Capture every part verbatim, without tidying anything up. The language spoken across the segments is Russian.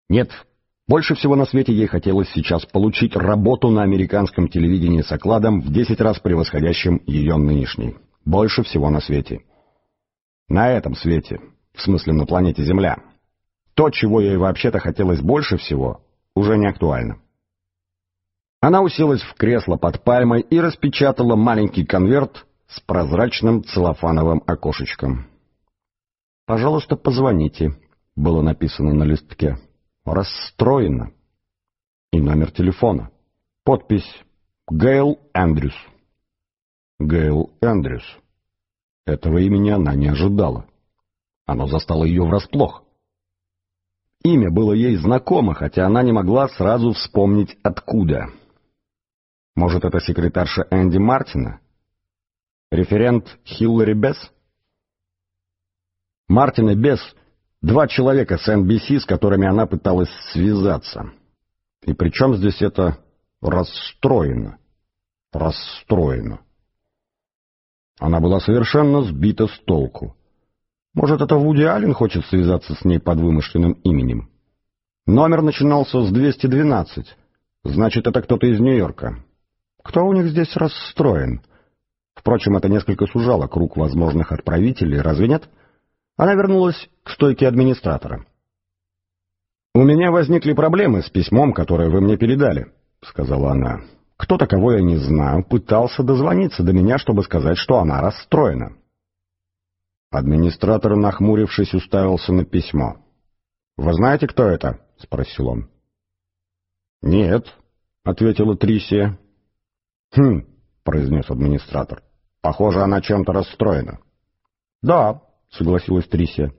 Нет, больше всего на свете ей хотелось сейчас получить работу на американском телевидении с окладом в десять раз превосходящим ее нынешней. Больше всего на свете. На этом свете, в смысле на планете Земля. То, чего ей вообще-то хотелось больше всего, уже не актуально. Она уселась в кресло под пальмой и распечатала маленький конверт с прозрачным целлофановым окошечком. «Пожалуйста, позвоните», — было написано на листке. «Расстроена». И номер телефона. Подпись «Гейл Эндрюс». Гейл Эндрюс. Этого имени она не ожидала. Оно застало ее врасплох. Имя было ей знакомо, хотя она не могла сразу вспомнить, откуда. Может, это секретарша Энди Мартина? Референт Хиллари Бесс? Мартин и Бесс — два человека с эн би си, с которыми она пыталась связаться. И при чем здесь это «расстроена»? Расстроена. Она была совершенно сбита с толку. Может, это Вуди Аллен хочет связаться с ней под вымышленным именем? Номер начинался с двести двенадцать. Значит, это кто-то из Нью-Йорка. Кто у них здесь расстроен? Впрочем, это несколько сужало круг возможных отправителей, разве нет? Она вернулась к стойке администратора. «У меня возникли проблемы с письмом, которое вы мне передали», — сказала она. «Кто-то, кого я не знаю, пытался дозвониться до меня, чтобы сказать, что она расстроена». Администратор, нахмурившись, уставился на письмо. «Вы знаете, кто это?» — спросил он. «Нет», — ответила Трисия. «Хм», — произнес администратор. «Похоже, она чем-то расстроена». «Да», — согласилась Трисия.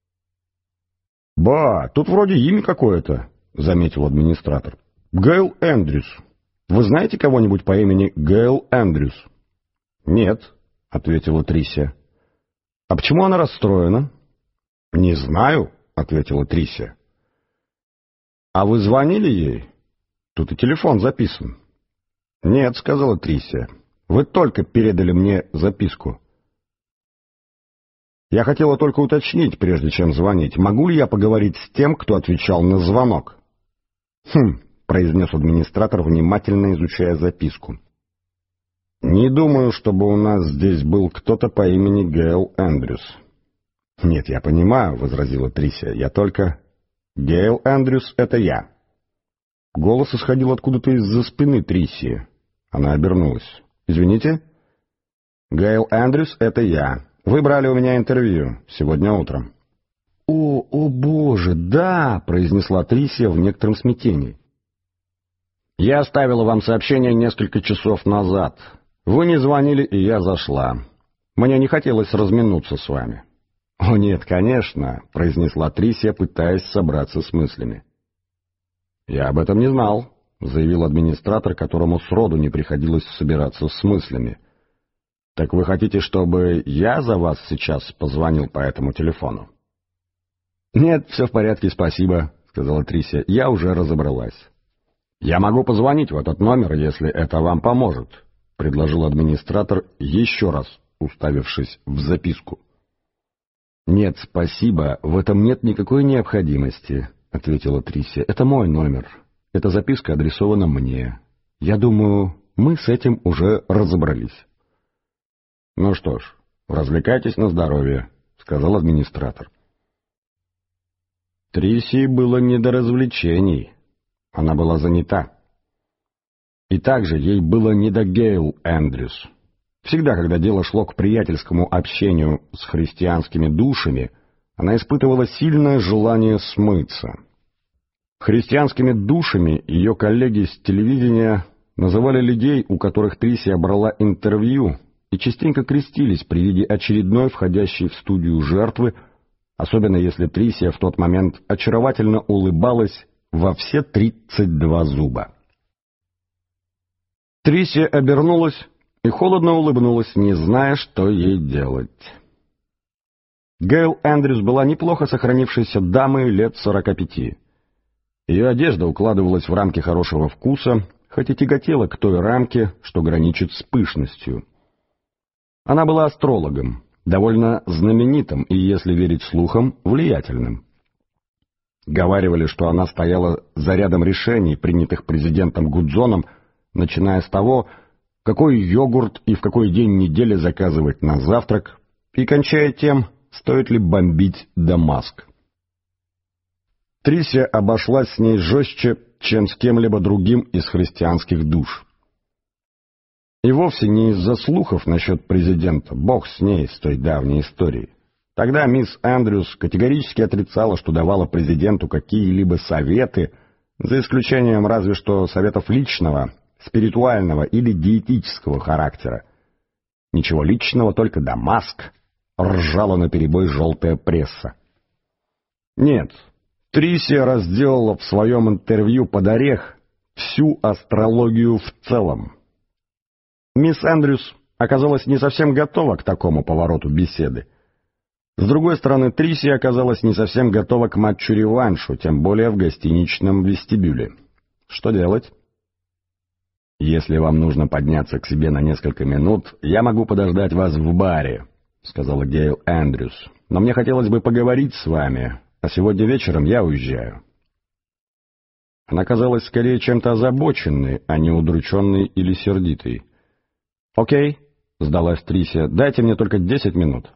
«Ба, тут вроде имя какое-то», — заметил администратор. «Гейл Эндрюс. Вы знаете кого-нибудь по имени Гейл Эндрюс?» «Нет», — ответила Трисия. «А почему она расстроена?» «Не знаю», — ответила Трисия. «А вы звонили ей? Тут и телефон записан». «Нет», — сказала Трисия. «Вы только передали мне записку». «Я хотела только уточнить, прежде чем звонить, могу ли я поговорить с тем, кто отвечал на звонок?» «Хм», — произнес администратор, внимательно изучая записку. «Не думаю, чтобы у нас здесь был кто-то по имени Гейл Эндрюс». «Нет, я понимаю», — возразила Трисия. «Я только...» «Гейл Эндрюс — это я». Голос исходил откуда-то из-за спины Трисии. Она обернулась. «Извините?» «Гейл Эндрюс — это я. Вы брали у меня интервью сегодня утром». «О, о боже, да!» — произнесла Трисия в некотором смятении. «Я оставила вам сообщение несколько часов назад. Вы не звонили, и я зашла. Мне не хотелось разминуться с вами». «О нет, конечно», — произнесла Трисия, пытаясь собраться с мыслями. «Я об этом не знал», — заявил администратор, которому сроду не приходилось собираться с мыслями. «Так вы хотите, чтобы я за вас сейчас позвонил по этому телефону?» «Нет, все в порядке, спасибо», — сказала Трисия. «Я уже разобралась». «Я могу позвонить в этот номер, если это вам поможет», — предложил администратор, еще раз уставившись в записку. «Нет, спасибо, в этом нет никакой необходимости», — ответила Трисия. «Это мой номер. Эта записка адресована мне. Я думаю, мы с этим уже разобрались». «Ну что ж, развлекайтесь на здоровье», — сказал администратор. Трисии было не до развлечений. Она была занята. И также ей было не до Гейл Эндрюс. Всегда, когда дело шло к приятельскому общению с христианскими душами, она испытывала сильное желание смыться. Христианскими душами ее коллеги с телевидения называли людей, у которых Трисия брала интервью, и частенько крестились при виде очередной входящей в студию жертвы, особенно если Трисия в тот момент очаровательно улыбалась во все тридцать два зуба. Трисия обернулась и холодно улыбнулась, не зная, что ей делать. Гейл Эндрюс была неплохо сохранившейся дамой лет сорока пяти. Ее одежда укладывалась в рамки хорошего вкуса, хоть и тяготела к той рамке, что граничит с пышностью. Она была астрологом, довольно знаменитым и, если верить слухам, влиятельным. Говаривали, что она стояла за рядом решений, принятых президентом Гудзоном, начиная с того, какой йогурт и в какой день недели заказывать на завтрак, и кончая тем, стоит ли бомбить Дамаск. Трисия обошлась с ней жестче, чем с кем-либо другим из христианских душ. И вовсе не из-за слухов насчет президента, бог с ней, с той давней историей. Тогда мисс Эндрюс категорически отрицала, что давала президенту какие-либо советы, за исключением разве что советов личного, спиритуального или диетического характера. Ничего личного, только Дамаск, ржала наперебой желтая пресса. Нет, Трисия разделала в своем интервью под орех всю астрологию в целом. Мисс Эндрюс оказалась не совсем готова к такому повороту беседы. С другой стороны, Трисия оказалась не совсем готова к матчу-реваншу, тем более в гостиничном вестибюле. Что делать? «Если вам нужно подняться к себе на несколько минут, я могу подождать вас в баре», — сказала Гейл Эндрюс. «Но мне хотелось бы поговорить с вами, а сегодня вечером я уезжаю». Она казалась скорее чем-то озабоченной, а не удрученной или сердитой. «Окей», — сдалась Трисия, — «дайте мне только десять минут».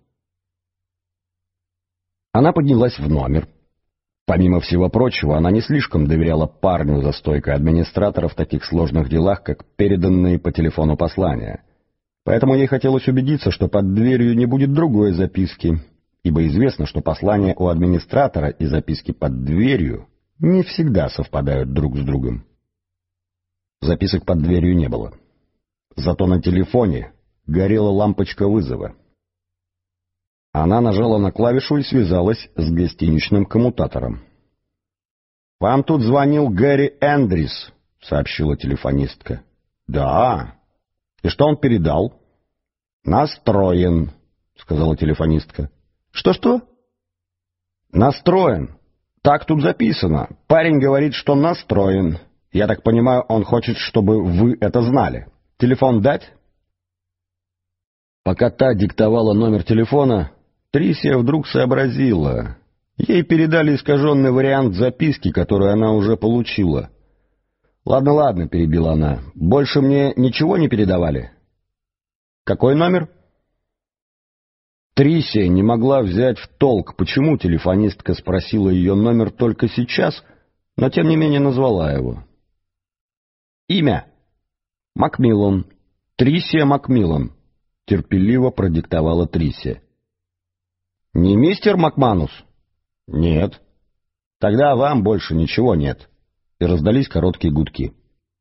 Она поднялась в номер. Помимо всего прочего, она не слишком доверяла парню за стойкой администратора в таких сложных делах, как переданные по телефону послания. Поэтому ей хотелось убедиться, что под дверью не будет другой записки, ибо известно, что послания у администратора и записки под дверью не всегда совпадают друг с другом. Записок под дверью не было. Зато на телефоне горела лампочка вызова. Она нажала на клавишу и связалась с гостиничным коммутатором. «Вам тут звонил Гэри Эндрис», — сообщила телефонистка. «Да. И что он передал?» «Настроен», — сказала телефонистка. «Что-что?» «Настроен. Так тут записано. Парень говорит, что настроен. Я так понимаю, он хочет, чтобы вы это знали. Телефон дать?» Пока та диктовала номер телефона, Трисия вдруг сообразила. Ей передали искаженный вариант записки, которую она уже получила. «Ладно, ладно», — перебила она, — «больше мне ничего не передавали?» «Какой номер?» Трисия не могла взять в толк, почему телефонистка спросила ее номер только сейчас, но тем не менее назвала его. «Имя. Макмиллан. Трисия Макмиллан», — терпеливо продиктовала Трисия. «Не мистер Макманус?» «Нет». «Тогда вам больше ничего нет». И раздались короткие гудки.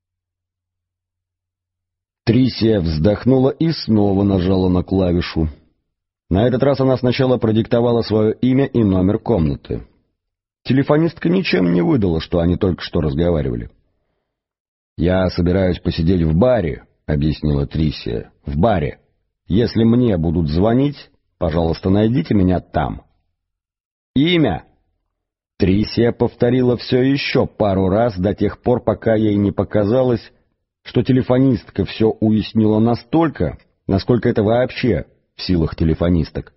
Трисия вздохнула и снова нажала на клавишу. На этот раз она сначала продиктовала свое имя и номер комнаты. Телефонистка ничем не выдала, что они только что разговаривали. «Я собираюсь посидеть в баре», — объяснила Трисия. «В баре. Если мне будут звонить, пожалуйста, найдите меня там». «Имя?» Трисия повторила все еще пару раз до тех пор, пока ей не показалось, что телефонистка все уяснила настолько, насколько это вообще в силах телефонисток.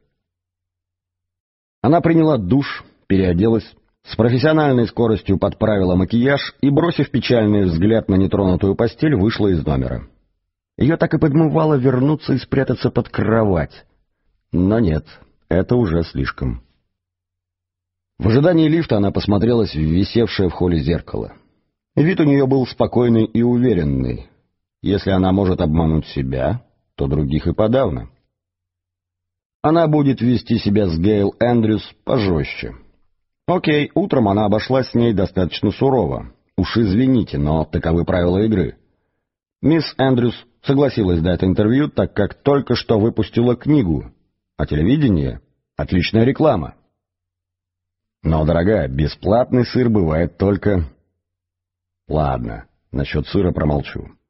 Она приняла душ, переоделась, с профессиональной скоростью подправила макияж и, бросив печальный взгляд на нетронутую постель, вышла из номера. Ее так и подмывало вернуться и спрятаться под кровать. Но нет, это уже слишком. В ожидании лифта она посмотрелась в висевшее в холле зеркало. Вид у нее был спокойный и уверенный. Если она может обмануть себя, то других и подавно. Она будет вести себя с Гейл Эндрюс пожестче. Окей, утром она обошлась с ней достаточно сурово. Уж извините, но таковы правила игры. Мисс Эндрюс согласилась дать интервью, так как только что выпустила книгу, а телевидение — отличная реклама. Но, дорогая, бесплатный сыр бывает только... Ладно, насчет сыра промолчу.